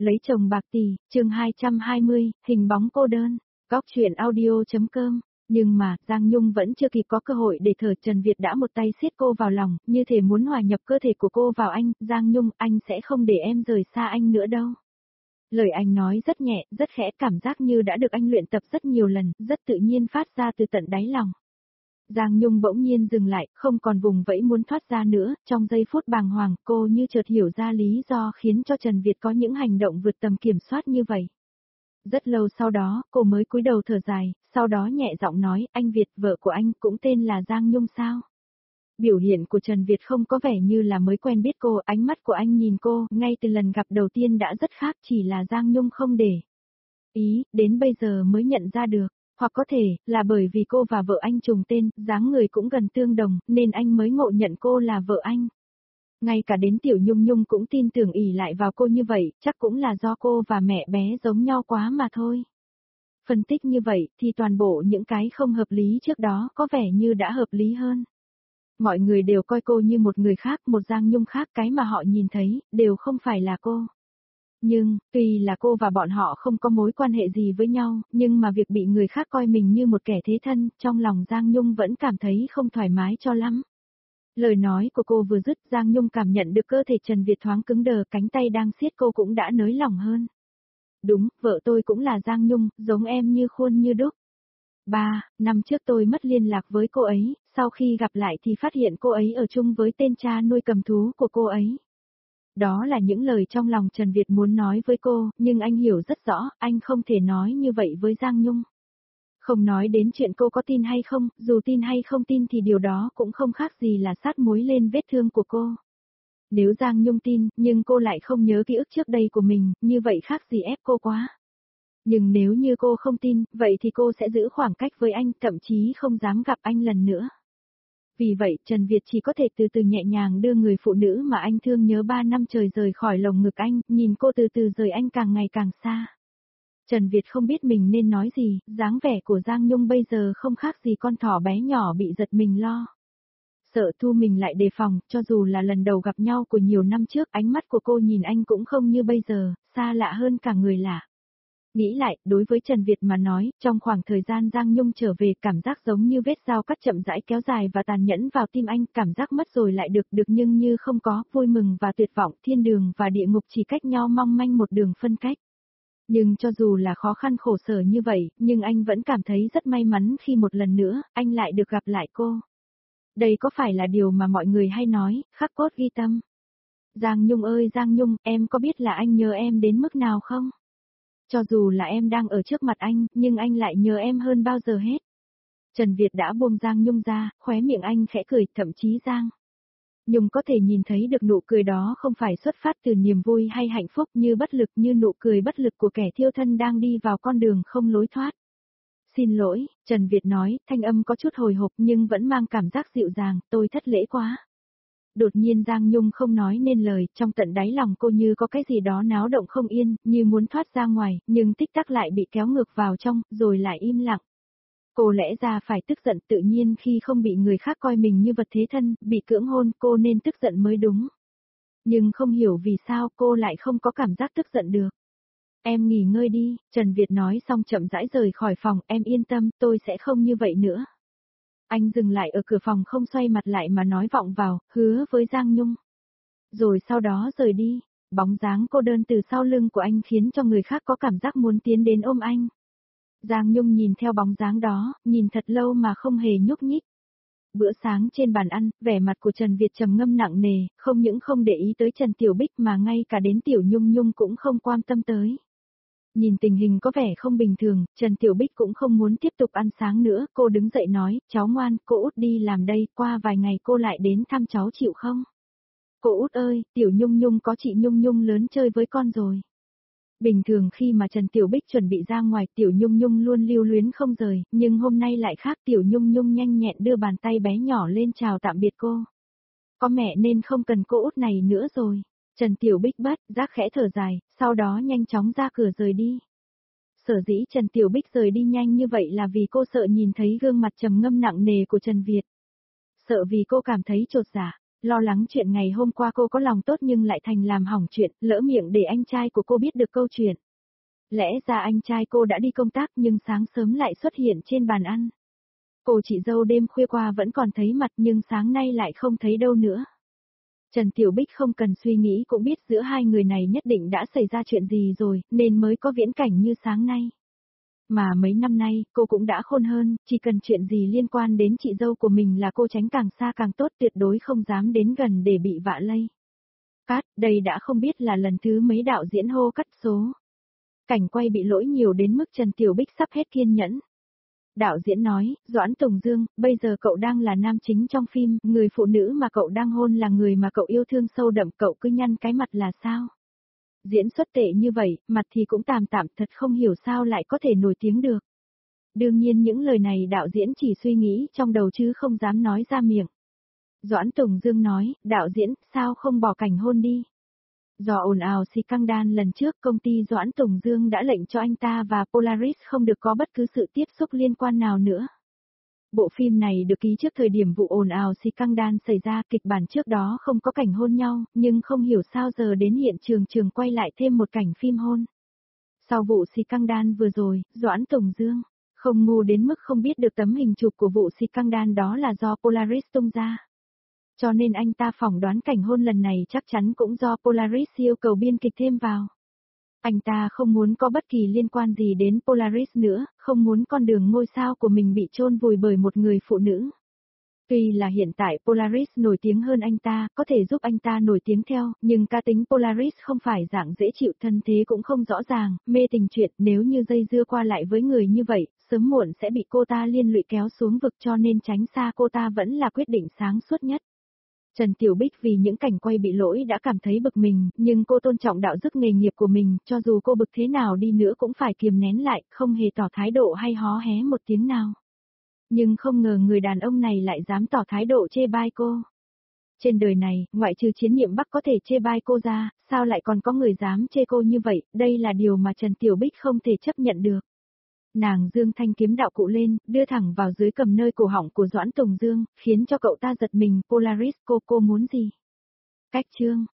Lấy chồng bạc tỷ, chương 220, hình bóng cô đơn, Góc truyện audio.com. Nhưng mà, Giang Nhung vẫn chưa kịp có cơ hội để thở, Trần Việt đã một tay siết cô vào lòng, như thể muốn hòa nhập cơ thể của cô vào anh. Giang Nhung, anh sẽ không để em rời xa anh nữa đâu. Lời anh nói rất nhẹ, rất khẽ, cảm giác như đã được anh luyện tập rất nhiều lần, rất tự nhiên phát ra từ tận đáy lòng. Giang Nhung bỗng nhiên dừng lại, không còn vùng vẫy muốn thoát ra nữa, trong giây phút bàng hoàng, cô như chợt hiểu ra lý do khiến cho Trần Việt có những hành động vượt tầm kiểm soát như vậy. Rất lâu sau đó, cô mới cúi đầu thở dài, sau đó nhẹ giọng nói, anh Việt, vợ của anh cũng tên là Giang Nhung sao? Biểu hiện của Trần Việt không có vẻ như là mới quen biết cô, ánh mắt của anh nhìn cô, ngay từ lần gặp đầu tiên đã rất khác, chỉ là Giang Nhung không để ý, đến bây giờ mới nhận ra được. Hoặc có thể, là bởi vì cô và vợ anh trùng tên, dáng người cũng gần tương đồng, nên anh mới ngộ nhận cô là vợ anh. Ngay cả đến Tiểu Nhung Nhung cũng tin tưởng ỷ lại vào cô như vậy, chắc cũng là do cô và mẹ bé giống nhau quá mà thôi. Phân tích như vậy, thì toàn bộ những cái không hợp lý trước đó có vẻ như đã hợp lý hơn. Mọi người đều coi cô như một người khác, một Giang Nhung khác, cái mà họ nhìn thấy, đều không phải là cô. Nhưng, tuy là cô và bọn họ không có mối quan hệ gì với nhau, nhưng mà việc bị người khác coi mình như một kẻ thế thân, trong lòng Giang Nhung vẫn cảm thấy không thoải mái cho lắm. Lời nói của cô vừa dứt, Giang Nhung cảm nhận được cơ thể Trần Việt thoáng cứng đờ, cánh tay đang siết cô cũng đã nới lỏng hơn. Đúng, vợ tôi cũng là Giang Nhung, giống em như khuôn như đúc. 3 năm trước tôi mất liên lạc với cô ấy, sau khi gặp lại thì phát hiện cô ấy ở chung với tên cha nuôi cầm thú của cô ấy. Đó là những lời trong lòng Trần Việt muốn nói với cô, nhưng anh hiểu rất rõ, anh không thể nói như vậy với Giang Nhung. Không nói đến chuyện cô có tin hay không, dù tin hay không tin thì điều đó cũng không khác gì là sát muối lên vết thương của cô. Nếu Giang Nhung tin, nhưng cô lại không nhớ ký ức trước đây của mình, như vậy khác gì ép cô quá. Nhưng nếu như cô không tin, vậy thì cô sẽ giữ khoảng cách với anh, thậm chí không dám gặp anh lần nữa. Vì vậy, Trần Việt chỉ có thể từ từ nhẹ nhàng đưa người phụ nữ mà anh thương nhớ 3 năm trời rời khỏi lồng ngực anh, nhìn cô từ từ rời anh càng ngày càng xa. Trần Việt không biết mình nên nói gì, dáng vẻ của Giang Nhung bây giờ không khác gì con thỏ bé nhỏ bị giật mình lo. Sợ thu mình lại đề phòng, cho dù là lần đầu gặp nhau của nhiều năm trước, ánh mắt của cô nhìn anh cũng không như bây giờ, xa lạ hơn cả người lạ. Nghĩ lại, đối với Trần Việt mà nói, trong khoảng thời gian Giang Nhung trở về, cảm giác giống như vết dao cắt chậm rãi kéo dài và tàn nhẫn vào tim anh, cảm giác mất rồi lại được nhưng như không có, vui mừng và tuyệt vọng, thiên đường và địa ngục chỉ cách nhau mong manh một đường phân cách. Nhưng cho dù là khó khăn khổ sở như vậy, nhưng anh vẫn cảm thấy rất may mắn khi một lần nữa, anh lại được gặp lại cô. Đây có phải là điều mà mọi người hay nói, khắc cốt ghi tâm. Giang Nhung ơi Giang Nhung, em có biết là anh nhớ em đến mức nào không? Cho dù là em đang ở trước mặt anh, nhưng anh lại nhớ em hơn bao giờ hết. Trần Việt đã buông Giang Nhung ra, khóe miệng anh khẽ cười, thậm chí Giang Nhung có thể nhìn thấy được nụ cười đó không phải xuất phát từ niềm vui hay hạnh phúc, như bất lực, như nụ cười bất lực của kẻ thiêu thân đang đi vào con đường không lối thoát. Xin lỗi, Trần Việt nói, thanh âm có chút hồi hộp nhưng vẫn mang cảm giác dịu dàng, tôi thất lễ quá. Đột nhiên Giang Nhung không nói nên lời, trong tận đáy lòng cô như có cái gì đó náo động không yên, như muốn thoát ra ngoài, nhưng tích tắc lại bị kéo ngược vào trong, rồi lại im lặng. Cô lẽ ra phải tức giận, tự nhiên khi không bị người khác coi mình như vật thế thân, bị cưỡng hôn, cô nên tức giận mới đúng. Nhưng không hiểu vì sao cô lại không có cảm giác tức giận được. Em nghỉ ngơi đi, Trần Việt nói xong chậm rãi rời khỏi phòng, em yên tâm, tôi sẽ không như vậy nữa. Anh dừng lại ở cửa phòng không xoay mặt lại mà nói vọng vào, hứa với Giang Nhung. Rồi sau đó rời đi, bóng dáng cô đơn từ sau lưng của anh khiến cho người khác có cảm giác muốn tiến đến ôm anh. Giang Nhung nhìn theo bóng dáng đó, nhìn thật lâu mà không hề nhúc nhích. Bữa sáng trên bàn ăn, vẻ mặt của Trần Việt trầm ngâm nặng nề, không những không để ý tới Trần Tiểu Bích mà ngay cả đến Tiểu Nhung Nhung cũng không quan tâm tới. Nhìn tình hình có vẻ không bình thường, Trần Tiểu Bích cũng không muốn tiếp tục ăn sáng nữa, cô đứng dậy nói, cháu ngoan, cô út đi làm đây, qua vài ngày cô lại đến thăm cháu chịu không? Cô út ơi, Tiểu Nhung Nhung có chị Nhung Nhung lớn chơi với con rồi. Bình thường khi mà Trần Tiểu Bích chuẩn bị ra ngoài, Tiểu Nhung Nhung luôn lưu luyến không rời, nhưng hôm nay lại khác, Tiểu Nhung Nhung nhanh nhẹn đưa bàn tay bé nhỏ lên chào tạm biệt cô. Có mẹ nên không cần cô út này nữa rồi. Trần Tiểu Bích bất giác khẽ thở dài, sau đó nhanh chóng ra cửa rời đi. Sở dĩ Trần Tiểu Bích rời đi nhanh như vậy là vì cô sợ nhìn thấy gương mặt trầm ngâm nặng nề của Trần Việt. Sợ vì cô cảm thấy chột dạ. lo lắng chuyện ngày hôm qua cô có lòng tốt nhưng lại thành làm hỏng chuyện, lỡ miệng để anh trai của cô biết được câu chuyện. Lẽ ra anh trai cô đã đi công tác nhưng sáng sớm lại xuất hiện trên bàn ăn. Cô chị dâu đêm khuya qua vẫn còn thấy mặt nhưng sáng nay lại không thấy đâu nữa. Trần Tiểu Bích không cần suy nghĩ cũng biết giữa hai người này nhất định đã xảy ra chuyện gì rồi, nên mới có viễn cảnh như sáng nay. Mà mấy năm nay, cô cũng đã khôn hơn, chỉ cần chuyện gì liên quan đến chị dâu của mình là cô tránh càng xa càng tốt, tuyệt đối không dám đến gần để bị vạ lây. Cát, đây đã không biết là lần thứ mấy đạo diễn hô cắt số. Cảnh quay bị lỗi nhiều đến mức Trần Tiểu Bích sắp hết kiên nhẫn. Đạo diễn nói, Doãn Tùng Dương, bây giờ cậu đang là nam chính trong phim, người phụ nữ mà cậu đang hôn là người mà cậu yêu thương sâu đậm, cậu cứ nhăn cái mặt là sao? Diễn xuất tệ như vậy, mặt thì cũng tạm tạm, thật không hiểu sao lại có thể nổi tiếng được. Đương nhiên những lời này đạo diễn chỉ suy nghĩ trong đầu chứ không dám nói ra miệng. Doãn Tùng Dương nói, đạo diễn, sao không bỏ cảnh hôn đi? Do ồn ào scandal lần trước, công ty Doãn Tùng Dương đã lệnh cho anh ta và Polaris không được có bất cứ sự tiếp xúc liên quan nào nữa. Bộ phim này được ký trước thời điểm vụ ồn ào scandal xảy ra, kịch bản trước đó không có cảnh hôn nhau, nhưng không hiểu sao giờ đến hiện trường quay lại thêm một cảnh phim hôn. Sau vụ scandal vừa rồi, Doãn Tùng Dương không ngu đến mức không biết được tấm hình chụp của vụ scandal đó là do Polaris tung ra. Cho nên anh ta phỏng đoán cảnh hôn lần này chắc chắn cũng do Polaris yêu cầu biên kịch thêm vào. Anh ta không muốn có bất kỳ liên quan gì đến Polaris nữa, không muốn con đường ngôi sao của mình bị chôn vùi bởi một người phụ nữ. Tuy là hiện tại Polaris nổi tiếng hơn anh ta, có thể giúp anh ta nổi tiếng theo, nhưng cá tính Polaris không phải dạng dễ chịu, thân thế cũng không rõ ràng, mê tình chuyện, nếu như dây dưa qua lại với người như vậy, sớm muộn sẽ bị cô ta liên lụy kéo xuống vực, cho nên tránh xa cô ta vẫn là quyết định sáng suốt nhất. Trần Tiểu Bích vì những cảnh quay bị lỗi đã cảm thấy bực mình, nhưng cô tôn trọng đạo đức nghề nghiệp của mình, cho dù cô bực thế nào đi nữa cũng phải kiềm nén lại, không hề tỏ thái độ hay hó hé một tiếng nào. Nhưng không ngờ người đàn ông này lại dám tỏ thái độ chê bai cô. Trên đời này, ngoại trừ Chiến Nhiệm Bắc có thể chê bai cô ra, sao lại còn có người dám chê cô như vậy, đây là điều mà Trần Tiểu Bích không thể chấp nhận được. Nàng giương thanh kiếm đạo cụ lên, đưa thẳng vào dưới cầm nơi cổ họng của Doãn Tùng Dương, khiến cho cậu ta giật mình. Polaris, cô muốn gì? Cách chương